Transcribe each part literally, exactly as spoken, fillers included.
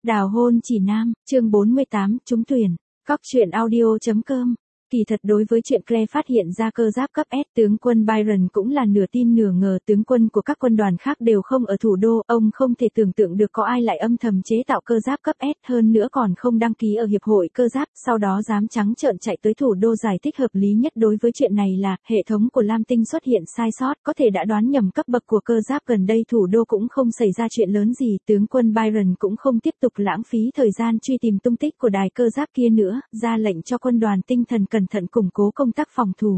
Đào hôn chỉ nam, chương bốn mươi tám, trúng tuyển. Cóc truyện audio.com. Kỳ thật đối với chuyện Claire phát hiện ra cơ giáp cấp S, tướng quân Byron cũng là nửa tin nửa ngờ. Tướng quân của các quân đoàn khác đều không ở thủ đô, ông không thể tưởng tượng được có ai lại âm thầm chế tạo cơ giáp cấp S, hơn nữa còn không đăng ký ở hiệp hội cơ giáp, sau đó dám trắng trợn chạy tới thủ đô. Giải thích hợp lý nhất đối với chuyện này là, hệ thống của Lam Tinh xuất hiện sai sót, có thể đã đoán nhầm cấp bậc của cơ giáp. Gần đây thủ đô cũng không xảy ra chuyện lớn gì, tướng quân Byron cũng không tiếp tục lãng phí thời gian truy tìm tung tích của đài cơ giáp kia nữa, ra lệnh cho quân đoàn tinh thần cẩn thận củng cố công tác phòng thủ.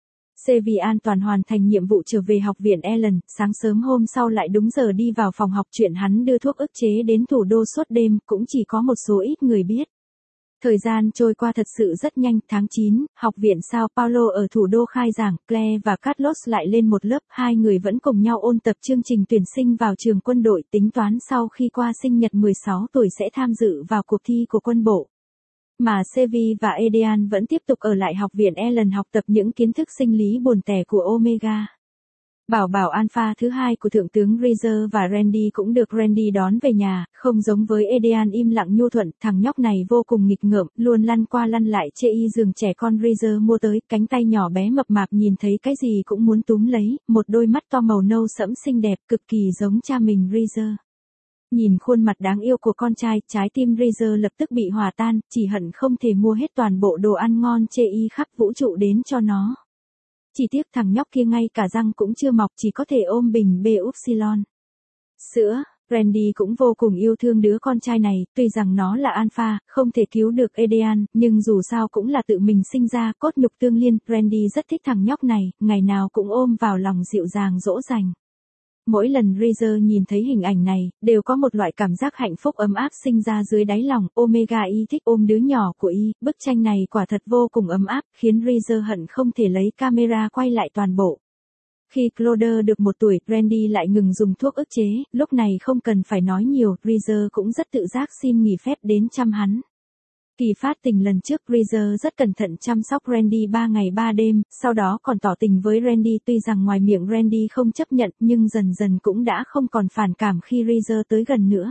C vì an toàn hoàn thành nhiệm vụ trở về học viện Ellen, sáng sớm hôm sau lại đúng giờ đi vào phòng học. Chuyện hắn đưa thuốc ức chế đến thủ đô suốt đêm, cũng chỉ có một số ít người biết. Thời gian trôi qua thật sự rất nhanh. Tháng chín, học viện Sao Paulo ở thủ đô khai giảng, Claire và Carlos lại lên một lớp, hai người vẫn cùng nhau ôn tập chương trình tuyển sinh vào trường quân đội, tính toán sau khi qua sinh nhật mười sáu tuổi sẽ tham dự vào cuộc thi của quân bộ. Mà Sevi và Edian vẫn tiếp tục ở lại học viện Ellen học tập những kiến thức sinh lý buồn tẻ của Omega. Bảo bảo Alpha thứ hai của thượng tướng Reezer và Randy cũng được Randy đón về nhà, không giống với Edian im lặng nhu thuận, thằng nhóc này vô cùng nghịch ngợm, luôn lăn qua lăn lại chê y giường trẻ con Reezer mua tới, cánh tay nhỏ bé mập mạp nhìn thấy cái gì cũng muốn túm lấy, một đôi mắt to màu nâu sẫm xinh đẹp, cực kỳ giống cha mình Reezer. Nhìn khuôn mặt đáng yêu của con trai, trái tim Reezer lập tức bị hòa tan, chỉ hận không thể mua hết toàn bộ đồ ăn ngon chê y khắp vũ trụ đến cho nó. Chỉ tiếc thằng nhóc kia ngay cả răng cũng chưa mọc, chỉ có thể ôm bình B Upsilon. Sữa, Randy cũng vô cùng yêu thương đứa con trai này, tuy rằng nó là Alpha, không thể cứu được Edian, nhưng dù sao cũng là tự mình sinh ra, cốt nhục tương liên, Randy rất thích thằng nhóc này, ngày nào cũng ôm vào lòng dịu dàng dỗ dành. Mỗi lần Reezer nhìn thấy hình ảnh này, đều có một loại cảm giác hạnh phúc ấm áp sinh ra dưới đáy lòng. Omega y thích ôm đứa nhỏ của y, bức tranh này quả thật vô cùng ấm áp, khiến Reezer hận không thể lấy camera quay lại toàn bộ. Khi Claude được một tuổi, Randy lại ngừng dùng thuốc ức chế, lúc này không cần phải nói nhiều, Reezer cũng rất tự giác xin nghỉ phép đến chăm hắn. Kỳ phát tình lần trước, Reezer rất cẩn thận chăm sóc Randy ba ngày ba đêm, sau đó còn tỏ tình với Randy. Tuy rằng ngoài miệng Randy không chấp nhận, nhưng dần dần cũng đã không còn phản cảm khi Reezer tới gần nữa.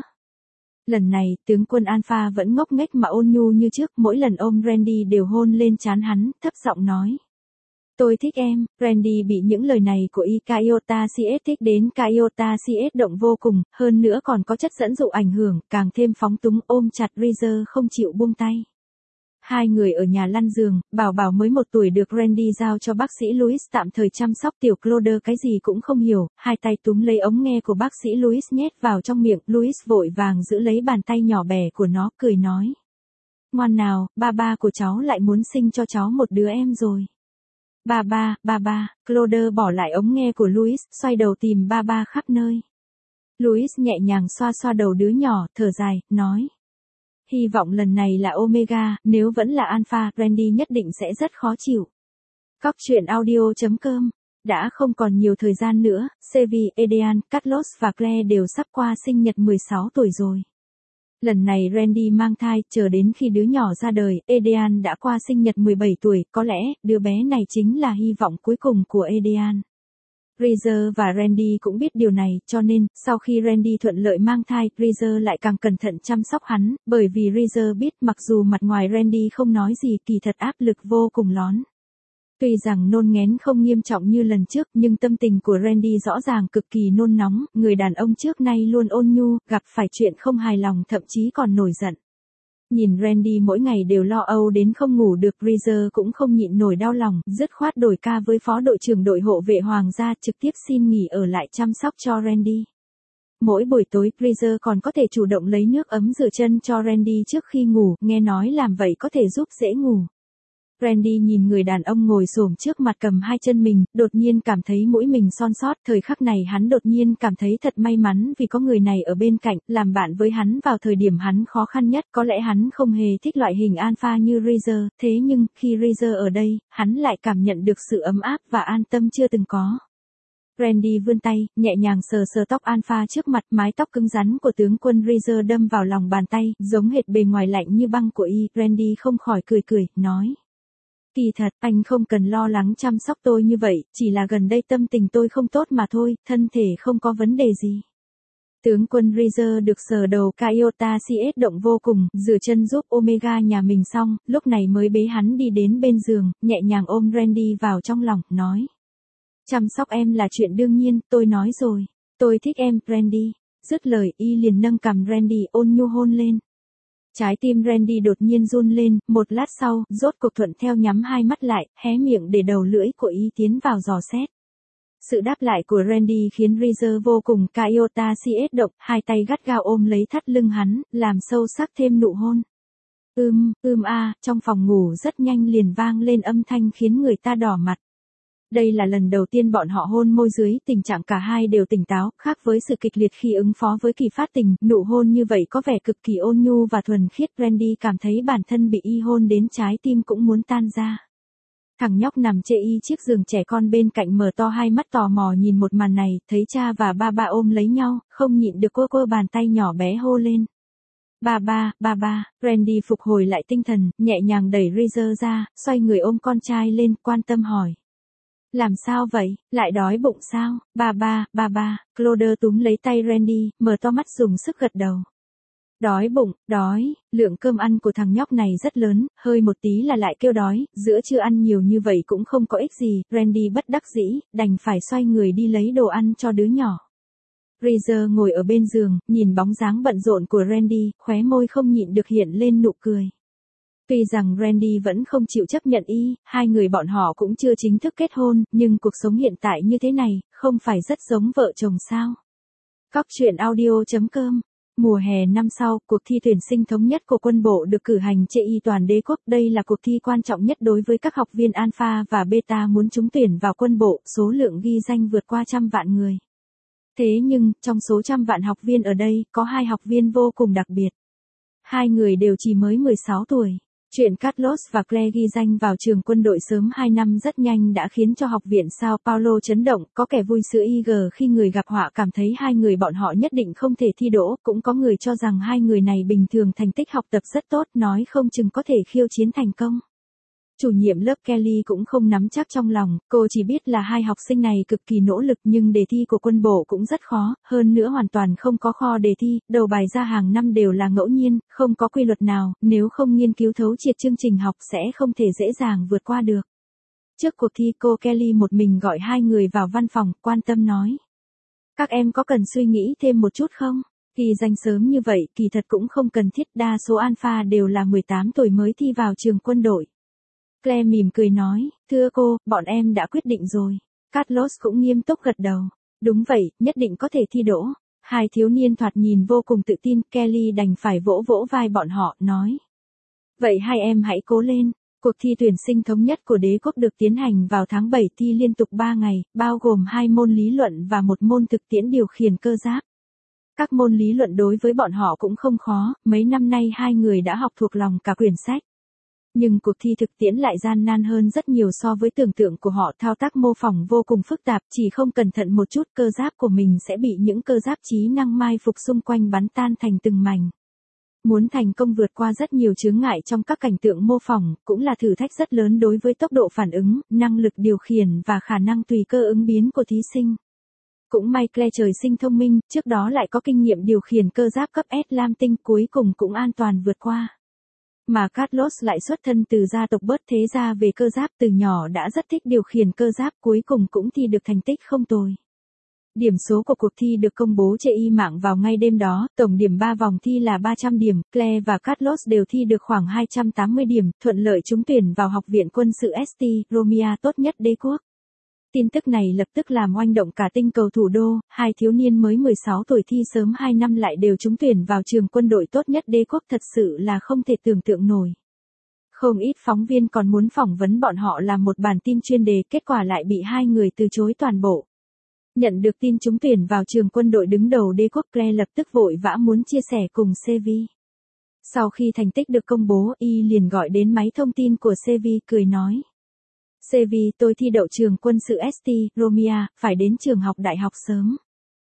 Lần này, tướng quân Alpha vẫn ngốc nghếch mà ôn nhu như trước, mỗi lần ôm Randy đều hôn lên trán hắn, thấp giọng nói. Tôi thích em. Randy bị những lời này của y Iota xê ét thích đến Iota xê ét động vô cùng, hơn nữa còn có chất dẫn dụ ảnh hưởng, càng thêm phóng túng, ôm chặt Reezer không chịu buông tay. Hai người ở nhà lăn giường, bảo bảo mới một tuổi được Randy giao cho bác sĩ Louis tạm thời chăm sóc. Tiểu Claude cái gì cũng không hiểu, hai tay túm lấy ống nghe của bác sĩ Louis nhét vào trong miệng. Louis vội vàng giữ lấy bàn tay nhỏ bé của nó, cười nói. Ngoan nào, ba ba của cháu lại muốn sinh cho cháu một đứa em rồi. Ba ba, ba ba, Claude bỏ lại ống nghe của Louis, xoay đầu tìm ba ba khắp nơi. Louis nhẹ nhàng xoa xoa đầu đứa nhỏ, thở dài, nói. Hy vọng lần này là Omega, nếu vẫn là Alpha, Randy nhất định sẽ rất khó chịu. Cóc truyện audio.com. Đã không còn nhiều thời gian nữa, Sevi, Edian, Carlos và Claire đều sắp qua sinh nhật mười sáu tuổi rồi. Lần này Randy mang thai, chờ đến khi đứa nhỏ ra đời, Edian đã qua sinh nhật mười bảy tuổi, có lẽ, đứa bé này chính là hy vọng cuối cùng của Edian. Reezer và Randy cũng biết điều này, cho nên, sau khi Randy thuận lợi mang thai, Reezer lại càng cẩn thận chăm sóc hắn, bởi vì Reezer biết mặc dù mặt ngoài Randy không nói gì, kỳ thật áp lực vô cùng lớn. Tuy rằng nôn nghén không nghiêm trọng như lần trước, nhưng tâm tình của Randy rõ ràng cực kỳ nôn nóng, người đàn ông trước nay luôn ôn nhu, gặp phải chuyện không hài lòng thậm chí còn nổi giận. Nhìn Randy mỗi ngày đều lo âu đến không ngủ được, Reezer cũng không nhịn nổi đau lòng, dứt khoát đổi ca với phó đội trưởng đội hộ vệ hoàng gia, trực tiếp xin nghỉ ở lại chăm sóc cho Randy. Mỗi buổi tối, Reezer còn có thể chủ động lấy nước ấm rửa chân cho Randy trước khi ngủ, nghe nói làm vậy có thể giúp dễ ngủ. Randy nhìn người đàn ông ngồi xổm trước mặt cầm hai chân mình, đột nhiên cảm thấy mũi mình son sót. Thời khắc này hắn đột nhiên cảm thấy thật may mắn vì có người này ở bên cạnh, làm bạn với hắn vào thời điểm hắn khó khăn nhất. Có lẽ hắn không hề thích loại hình Alpha như Reezer, thế nhưng, khi Reezer ở đây, hắn lại cảm nhận được sự ấm áp và an tâm chưa từng có. Randy vươn tay, nhẹ nhàng sờ sờ tóc Alpha trước mặt, mái tóc cứng rắn của tướng quân Reezer đâm vào lòng bàn tay, giống hệt bề ngoài lạnh như băng của y. Randy không khỏi cười cười, nói. Kỳ thật, anh không cần lo lắng chăm sóc tôi như vậy, chỉ là gần đây tâm tình tôi không tốt mà thôi, thân thể không có vấn đề gì. Tướng quân Reaser được sờ đầu Kaiota xê ét động vô cùng, rửa chân giúp Omega nhà mình xong, lúc này mới bế hắn đi đến bên giường, nhẹ nhàng ôm Randy vào trong lòng, nói. Chăm sóc em là chuyện đương nhiên, tôi nói rồi. Tôi thích em, Randy. Dứt lời, y liền nâng cằm Randy ôn nhu hôn lên. Trái tim Randy đột nhiên run lên, một lát sau, rốt cuộc thuận theo nhắm hai mắt lại, hé miệng để đầu lưỡi của y tiến vào dò xét. Sự đáp lại của Randy khiến Reaser vô cùng Kaiota xê ét động, hai tay gắt gao ôm lấy thắt lưng hắn, làm sâu sắc thêm nụ hôn. Ưm, ưm a, trong phòng ngủ rất nhanh liền vang lên âm thanh khiến người ta đỏ mặt. Đây là lần đầu tiên bọn họ hôn môi dưới tình trạng cả hai đều tỉnh táo, khác với sự kịch liệt khi ứng phó với kỳ phát tình, nụ hôn như vậy có vẻ cực kỳ ôn nhu và thuần khiết. Randy cảm thấy bản thân bị y hôn đến trái tim cũng muốn tan ra. Thằng nhóc nằm chê y chiếc giường trẻ con bên cạnh mở to hai mắt tò mò nhìn một màn này, thấy cha và ba ba ôm lấy nhau, không nhịn được cô cô bàn tay nhỏ bé hô lên. Ba ba, ba ba, Randy phục hồi lại tinh thần, nhẹ nhàng đẩy Reaser ra, xoay người ôm con trai lên, quan tâm hỏi. Làm sao vậy, lại đói bụng sao, ba ba, ba ba, Cloder túm lấy tay Randy, mở to mắt dùng sức gật đầu. Đói bụng, đói, lượng cơm ăn của thằng nhóc này rất lớn, hơi một tí là lại kêu đói, giữa trưa ăn nhiều như vậy cũng không có ích gì, Randy bất đắc dĩ, đành phải xoay người đi lấy đồ ăn cho đứa nhỏ. Reaser ngồi ở bên giường, nhìn bóng dáng bận rộn của Randy, khóe môi không nhịn được hiện lên nụ cười. Tuy rằng Randy vẫn không chịu chấp nhận y, hai người bọn họ cũng chưa chính thức kết hôn, nhưng cuộc sống hiện tại như thế này, không phải rất giống vợ chồng sao. Cóc truyện audio chấm com. Mùa hè năm sau, cuộc thi tuyển sinh thống nhất của quân bộ được cử hành trên y toàn đế quốc. Đây là cuộc thi quan trọng nhất đối với các học viên Alpha và Beta muốn trúng tuyển vào quân bộ, số lượng ghi danh vượt qua trăm vạn người. Thế nhưng, trong số trăm vạn học viên ở đây, có hai học viên vô cùng đặc biệt. Hai người đều chỉ mới mười sáu tuổi. Chuyện Carlos và Claire ghi danh vào trường quân đội sớm hai năm rất nhanh đã khiến cho học viện Sao Paulo chấn động, có kẻ vui sữa i giê khi người gặp họa cảm thấy hai người bọn họ nhất định không thể thi đỗ, cũng có người cho rằng hai người này bình thường thành tích học tập rất tốt, nói không chừng có thể khiêu chiến thành công. Chủ nhiệm lớp Kelly cũng không nắm chắc trong lòng, cô chỉ biết là hai học sinh này cực kỳ nỗ lực nhưng đề thi của quân bộ cũng rất khó, hơn nữa hoàn toàn không có kho đề thi, đầu bài ra hàng năm đều là ngẫu nhiên, không có quy luật nào, nếu không nghiên cứu thấu triệt chương trình học sẽ không thể dễ dàng vượt qua được. Trước cuộc thi cô Kelly một mình gọi hai người vào văn phòng, quan tâm nói. Các em có cần suy nghĩ thêm một chút không? Kỳ danh sớm như vậy kỳ thật cũng không cần thiết, đa số alpha đều là mười tám tuổi mới thi vào trường quân đội. Claire mỉm cười nói, thưa cô, bọn em đã quyết định rồi. Carlos cũng nghiêm túc gật đầu. Đúng vậy, nhất định có thể thi đỗ. Hai thiếu niên thoạt nhìn vô cùng tự tin, Kelly đành phải vỗ vỗ vai bọn họ, nói. Vậy hai em hãy cố lên. Cuộc thi tuyển sinh thống nhất của đế quốc được tiến hành vào tháng bảy, thi liên tục ba ngày, bao gồm hai môn lý luận và một môn thực tiễn điều khiển cơ giáp. Các môn lý luận đối với bọn họ cũng không khó, mấy năm nay hai người đã học thuộc lòng cả quyển sách. Nhưng cuộc thi thực tiễn lại gian nan hơn rất nhiều so với tưởng tượng của họ, thao tác mô phỏng vô cùng phức tạp, chỉ không cẩn thận một chút cơ giáp của mình sẽ bị những cơ giáp trí năng mai phục xung quanh bắn tan thành từng mảnh. Muốn thành công vượt qua rất nhiều chướng ngại trong các cảnh tượng mô phỏng, cũng là thử thách rất lớn đối với tốc độ phản ứng, năng lực điều khiển và khả năng tùy cơ ứng biến của thí sinh. Cũng may Claire trời sinh thông minh, trước đó lại có kinh nghiệm điều khiển cơ giáp cấp S lam tinh, cuối cùng cũng an toàn vượt qua. Mà Carlos lại xuất thân từ gia tộc bớt thế gia về cơ giáp, từ nhỏ đã rất thích điều khiển cơ giáp, cuối cùng cũng thi được thành tích không tồi. Điểm số của cuộc thi được công bố trên y mạng vào ngay đêm đó, tổng điểm ba vòng thi là ba trăm điểm, Claire và Carlos đều thi được khoảng hai trăm tám mươi điểm, thuận lợi trúng tuyển vào Học viện Quân sự ét tê, Romania tốt nhất đế quốc. Tin tức này lập tức làm oanh động cả tinh cầu thủ đô, hai thiếu niên mới mười sáu tuổi thi sớm hai năm lại đều trúng tuyển vào trường quân đội tốt nhất đế quốc, thật sự là không thể tưởng tượng nổi. Không ít phóng viên còn muốn phỏng vấn bọn họ làm một bản tin chuyên đề, kết quả lại bị hai người từ chối toàn bộ. Nhận được tin trúng tuyển vào trường quân đội đứng đầu đế quốc, Claire lập tức vội vã muốn chia sẻ cùng Sevi. Sau khi thành tích được công bố, y liền gọi đến máy thông tin của Sevi cười nói. Sevi, tôi thi đậu trường quân sự ét tê, Romania, phải đến trường học đại học sớm.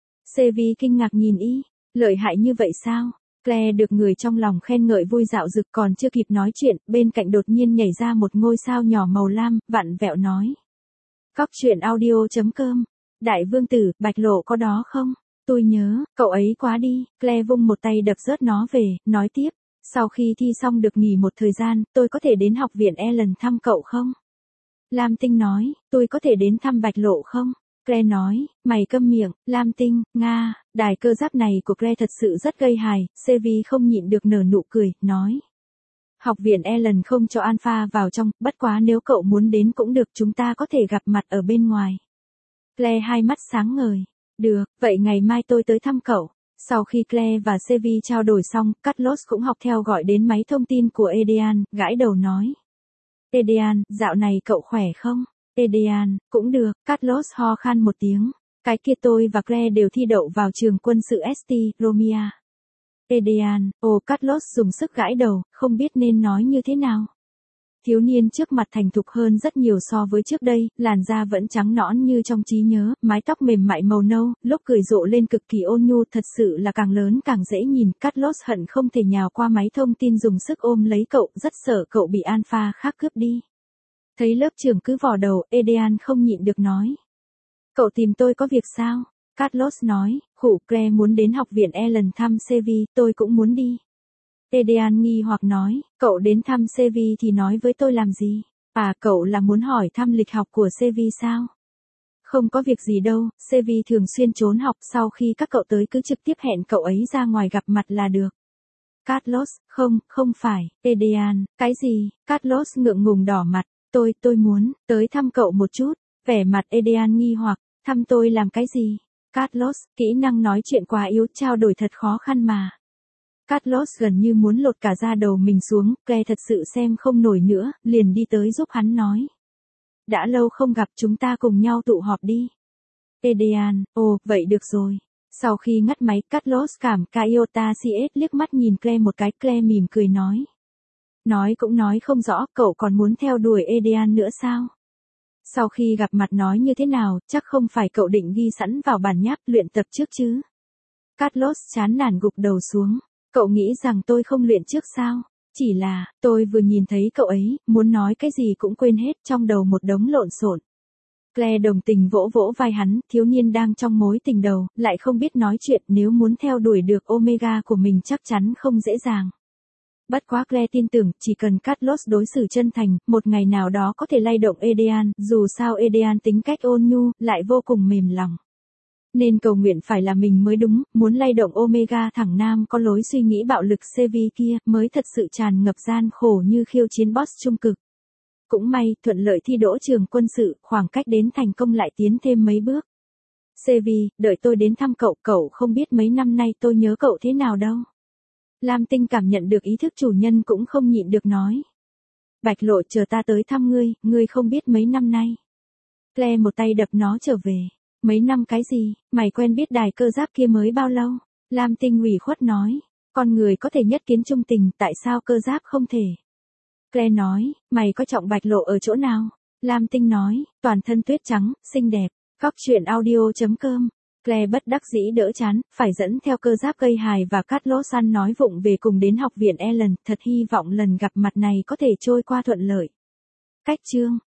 Sevi kinh ngạc nhìn y, lợi hại như vậy sao? Claire được người trong lòng khen ngợi vui dạo dực, còn chưa kịp nói chuyện, bên cạnh đột nhiên nhảy ra một ngôi sao nhỏ màu lam, vặn vẹo nói. Cóc truyện audio chấm com, Đại vương tử, Bạch Lộ có đó không? Tôi nhớ, cậu ấy quá đi, Claire vung một tay đập rớt nó về, nói tiếp. Sau khi thi xong được nghỉ một thời gian, tôi có thể đến học viện Ellen thăm cậu không? Lam Tinh nói, tôi có thể đến thăm Bạch Lộ không? Claire nói, mày câm miệng. Lam Tinh, Nga, đài cơ giáp này của Claire thật sự rất gây hài. Sevi không nhịn được nở nụ cười, nói. Học viện Ellen không cho Alpha vào trong, bất quá nếu cậu muốn đến cũng được, chúng ta có thể gặp mặt ở bên ngoài. Claire hai mắt sáng ngời. Được, vậy ngày mai tôi tới thăm cậu. Sau khi Claire và Sevi trao đổi xong, Carlos cũng học theo gọi đến máy thông tin của Edian, gãi đầu nói. Edian, dạo này cậu khỏe không? Edian, cũng được, Carlos ho khan một tiếng. Cái kia tôi và Claire đều thi đậu vào trường quân sự ét tê, Romia. Edian, ồ Carlos dùng sức gãi đầu, không biết nên nói như thế nào. Thiếu niên trước mặt thành thục hơn rất nhiều so với trước đây, làn da vẫn trắng nõn như trong trí nhớ, mái tóc mềm mại màu nâu, lúc cười rộ lên cực kỳ ôn nhu, thật sự là càng lớn càng dễ nhìn. Carlos hận không thể nhào qua máy thông tin dùng sức ôm lấy cậu, rất sợ cậu bị Alpha khác cướp đi. Thấy lớp trưởng cứ vò đầu, Edian không nhịn được nói. Cậu tìm tôi có việc sao? Carlos nói, khủ Claire muốn đến học viện Ellen thăm Sevi, tôi cũng muốn đi. Edian nghi hoặc nói, cậu đến thăm Sevi thì nói với tôi làm gì? À, cậu là muốn hỏi thăm lịch học của Sevi sao? Không có việc gì đâu, Sevi thường xuyên trốn học, sau khi các cậu tới cứ trực tiếp hẹn cậu ấy ra ngoài gặp mặt là được. Carlos, không, không phải. Edian, cái gì? Carlos ngượng ngùng đỏ mặt, tôi, tôi muốn, tới thăm cậu một chút. Vẻ mặt Edian nghi hoặc, thăm tôi làm cái gì? Carlos, kỹ năng nói chuyện quá yếu, trao đổi thật khó khăn mà. Carlos gần như muốn lột cả da đầu mình xuống, Claire thật sự xem không nổi nữa, liền đi tới giúp hắn nói. Đã lâu không gặp, chúng ta cùng nhau tụ họp đi. Edian, ồ, vậy được rồi. Sau khi ngắt máy, Carlos cảm Kaiota xê ét liếc mắt nhìn Claire một cái, Claire mỉm cười nói. Nói cũng nói không rõ, cậu còn muốn theo đuổi Edian nữa sao? Sau khi gặp mặt nói như thế nào, chắc không phải cậu định ghi sẵn vào bản nháp luyện tập trước chứ? Carlos chán nản gục đầu xuống. Cậu nghĩ rằng tôi không luyện trước sao? Chỉ là, tôi vừa nhìn thấy cậu ấy, muốn nói cái gì cũng quên hết, trong đầu một đống lộn xộn. Claire đồng tình vỗ vỗ vai hắn, thiếu niên đang trong mối tình đầu, lại không biết nói chuyện, nếu muốn theo đuổi được Omega của mình chắc chắn không dễ dàng. Bất quá Claire tin tưởng, chỉ cần Carlos đối xử chân thành, một ngày nào đó có thể lay động Edian, dù sao Edian tính cách ôn nhu, lại vô cùng mềm lòng. Nên cầu nguyện phải là mình mới đúng, muốn lay động Omega thẳng nam có lối suy nghĩ bạo lực Sevi kia, mới thật sự tràn ngập gian khổ như khiêu chiến boss trung cực. Cũng may, thuận lợi thi đỗ trường quân sự, khoảng cách đến thành công lại tiến thêm mấy bước. Sevi, đợi tôi đến thăm cậu, cậu không biết mấy năm nay tôi nhớ cậu thế nào đâu. Lam Tinh cảm nhận được ý thức chủ nhân cũng không nhịn được nói. Bạch Lộ chờ ta tới thăm ngươi, ngươi không biết mấy năm nay. Claire một tay đập nó trở về. Mấy năm cái gì, mày quen biết đài cơ giáp kia mới bao lâu? Lam Tinh ủy khuất nói. Con người có thể nhất kiến trung tình, tại sao cơ giáp không thể? Claire nói, mày có trọng Bạch Lộ ở chỗ nào? Lam Tinh nói, toàn thân tuyết trắng, xinh đẹp. Góc truyện audio chấm com. Claire bất đắc dĩ đỡ chán, phải dẫn theo cơ giáp gây hài và Carlos ăn nói vụng về cùng đến học viện Ellen, thật hy vọng lần gặp mặt này có thể trôi qua thuận lợi. Cách chương